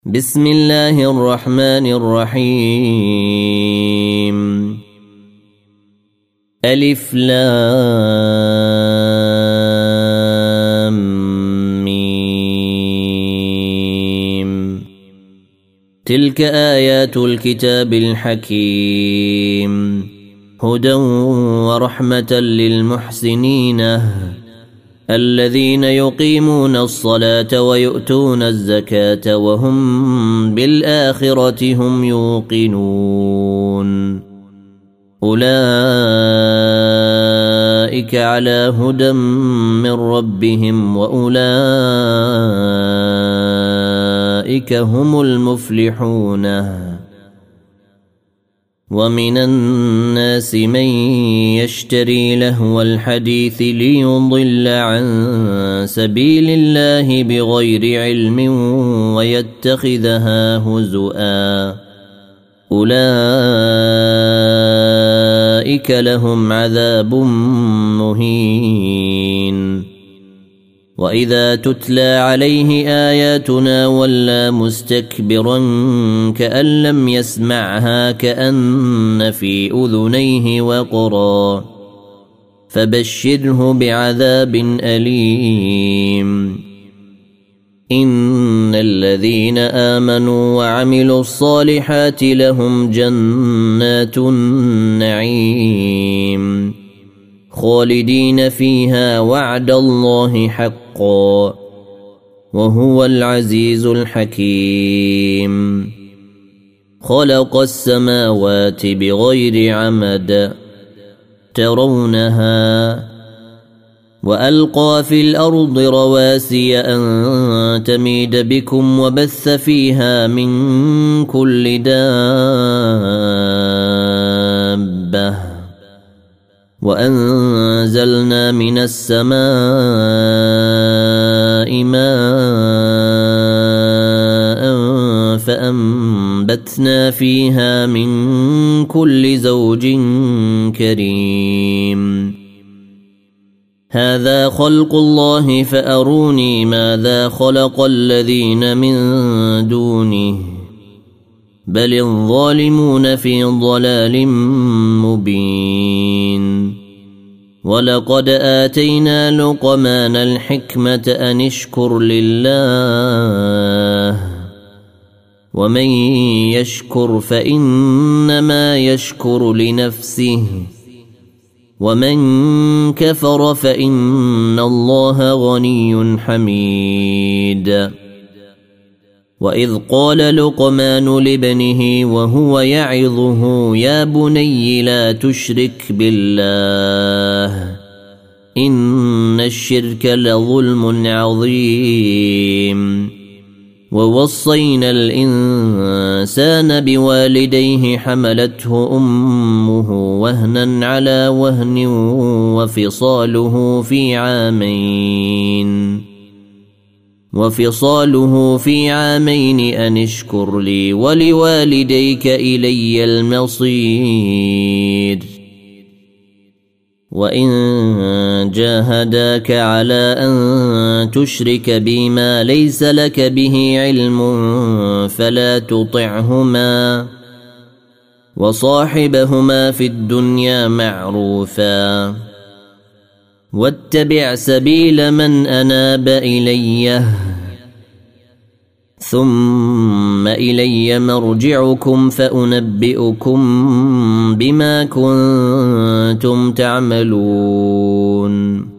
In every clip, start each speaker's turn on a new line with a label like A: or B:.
A: بسم الله الرحمن الرحيم. ألف لام ميم. تلك آيات الكتاب الحكيم هدى ورحمة للمحسنين الذين يقيمون الصلاة ويؤتون الزكاة وهم بالآخرة هم يوقنون. أولئك على هدى من ربهم وأولئك هم المفلحون. ومن الناس من يشتري لهو الحديث ليضل عن سبيل الله بغير علم ويتخذها هزؤا. أولئك لهم عذاب مهين. وإذا تتلى عليه آياتنا ولى مستكبرا كأن لم يسمعها كأن في أذنيه وقرا. فبشره بعذاب أليم. إن الذين آمنوا وعملوا الصالحات لهم جنات النعيم خالدين فيها وعد الله حقا وهو العزيز الحكيم. خلق السماوات بغير عمد ترونها وألقى في الأرض رواسي أن تميد بكم وبث فيها من كل دابة وأنزلنا من السماء ماء فأنبتنا فيها من كل زوج كريم. هذا خلق الله فأروني ماذا خلق الذين من دونه بل الظالمون في ضلال مبين. ولقد آتينا لقمان الحكمة أن اشكر لله ومن يشكر فإنما يشكر لنفسه ومن كفر فإن الله غني حميد. وإذ قال لقمان لابنه وهو يعظه يا بني لا تشرك بالله إن الشرك لظلم عظيم. ووصينا الإنسان بوالديه حملته أمه وهنا على وهن وفصاله في عامين أن اشكر لي ولوالديك إلي المصير. وإن جاهداك على أن تشرك بي ما ليس لك به علم فلا تطعهما وصاحبهما في الدنيا معروفا واتبع سبيل من أناب إلي ثم إلي مرجعكم فأنبئكم بما كنتم تعملون.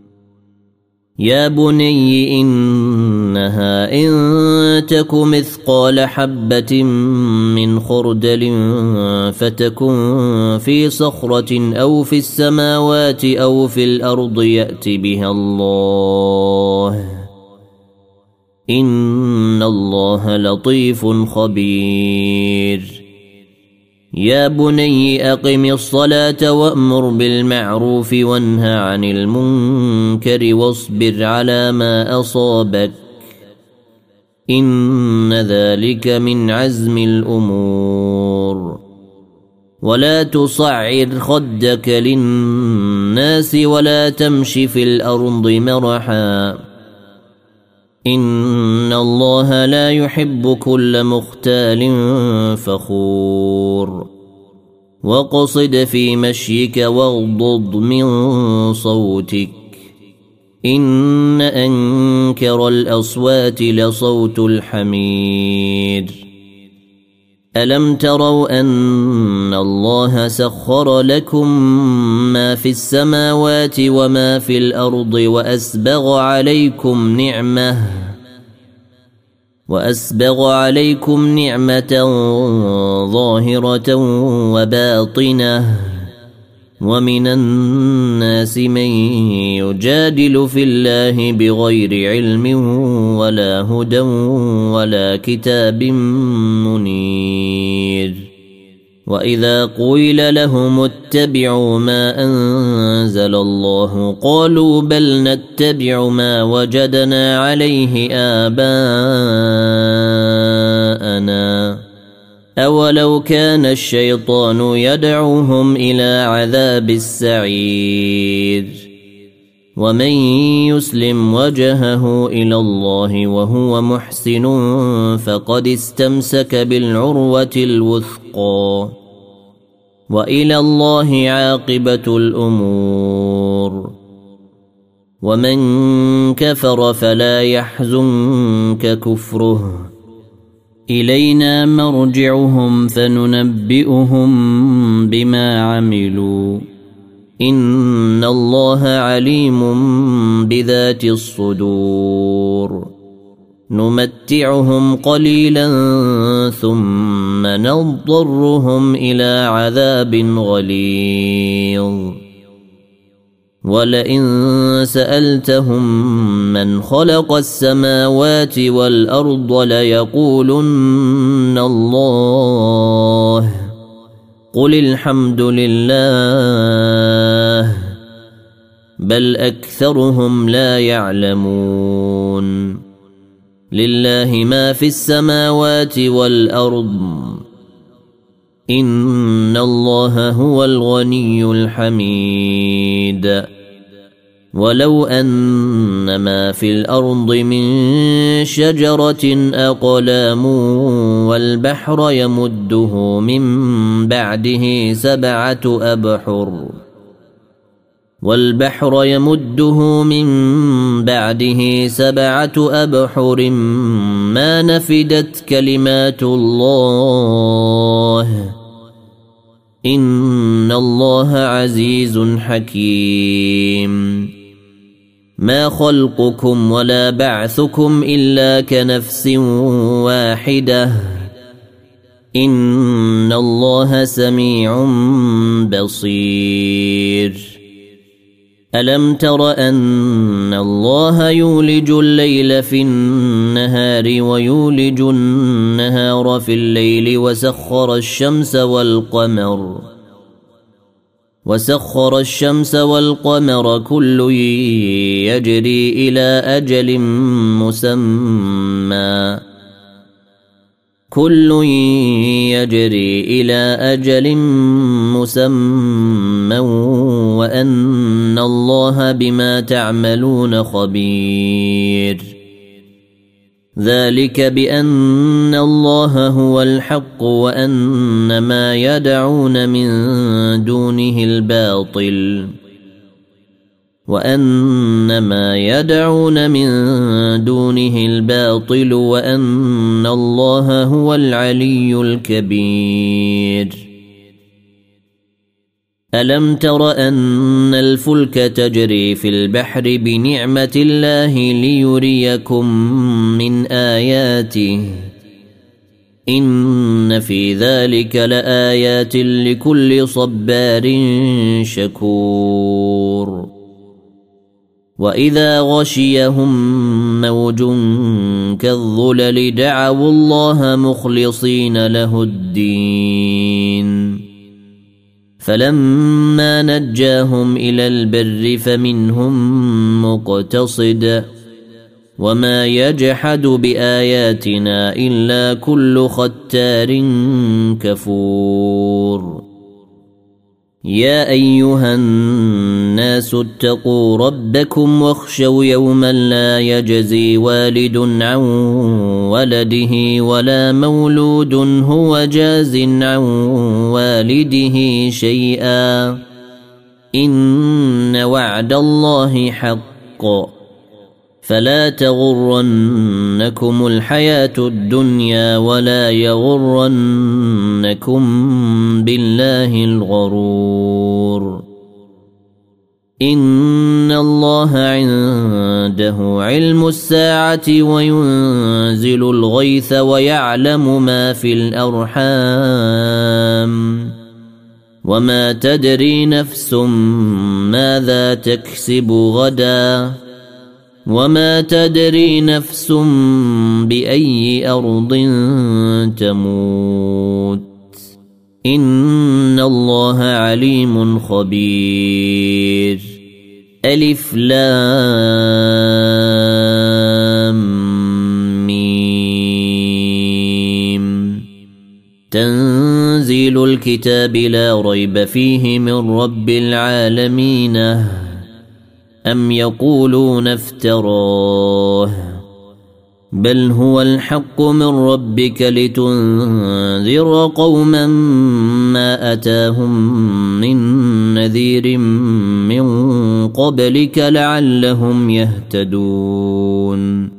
A: يا بني إنها إن تك مثقال حبة من خردل فتكن في صخرة أو في السماوات أو في الأرض يأت بها الله إن الله لطيف خبير. يا بني أقم الصلاة وأمر بالمعروف وانهى عن المنكر واصبر على ما أصابك إن ذلك من عزم الأمور. ولا تصعر خدك للناس ولا تمش في الأرض مرحا إن الله لا يحب كل مختال فخور واقصد في مشيك واغضض من صوتك إن أنكر الأصوات لصوت الحمير ألم تروا أن الله سخر لكم ما في السماوات وما في الأرض وأسبغ عليكم نعمة ظاهرة وباطنة ومن الناس من يجادل في الله بغير علم ولا هدى ولا كتاب منير وإذا قيل لهم اتبعوا ما أنزل الله قالوا بل نتبع ما وجدنا عليه آباءنا أولو كان الشيطان يدعوهم إلى عذاب السعير ومن يسلم وجهه إلى الله وهو محسن فقد استمسك بالعروة الوثقى وإلى الله عاقبة الأمور ومن كفر فلا يحزنك كفره إلينا مرجعهم فننبئهم بما عملوا إن الله عليم بذات الصدور نمتعهم قليلا ثم نضطرهم إلى عذاب غليظ ولئن سألتهم من خلق السماوات والأرض ليقولن الله قل الحمد لله بل أكثرهم لا يعلمون لله ما في السماوات والأرض إن الله هو الغني الحميد ولو أن ما في الأرض من شجرة أقلام والبحر يمده من بعده سبعة أبحر ما نفدت كلمات الله إن الله عزيز حكيم ما خلقكم ولا بعثكم إلا كنفس واحدة إن الله سميع بصير ألم تر أن الله يولج الليل في النهار ويولج النهار في الليل وسخر الشمس والقمر كل يجري إلى أجل مسمى وأن الله بما تعملون خبير ذلك بأن الله هو الحق وأن ما يدعون من دونه الباطل وأن الله هو العلي الكبير ألم تر أن الفلك تجري في البحر بنعمة الله ليريكم من آياته إن في ذلك لآيات لكل صبار شكور وإذا غشيهم موج كالظلل دعوا الله مخلصين له الدين فلما نجاهم إلى البر فمنهم مقتصد وما يجحد بآياتنا إلا كل ختار كفور يا أيها الناس اتقوا ربكم واخشوا يوما لا يجزي والد عن ولده ولا مولود هو جاز عن والده شيئا إن وعد الله حق فلا تغرنكم الحياة الدنيا ولا يغرنكم بالله الغرور إن الله عنده علم الساعة وينزل الغيث ويعلم ما في الأرحام وما تدري نفس ماذا تكسب غدا وما تدري نفس بأي أرض تموت إن الله عليم خبير ألف لام ميم تنزيل الكتاب لا ريب فيه من رب العالمين أم يقولون افتراه بل هو الحق من ربك لتنذر قوما ما أتاهم من نذير من قبلك لعلهم يهتدون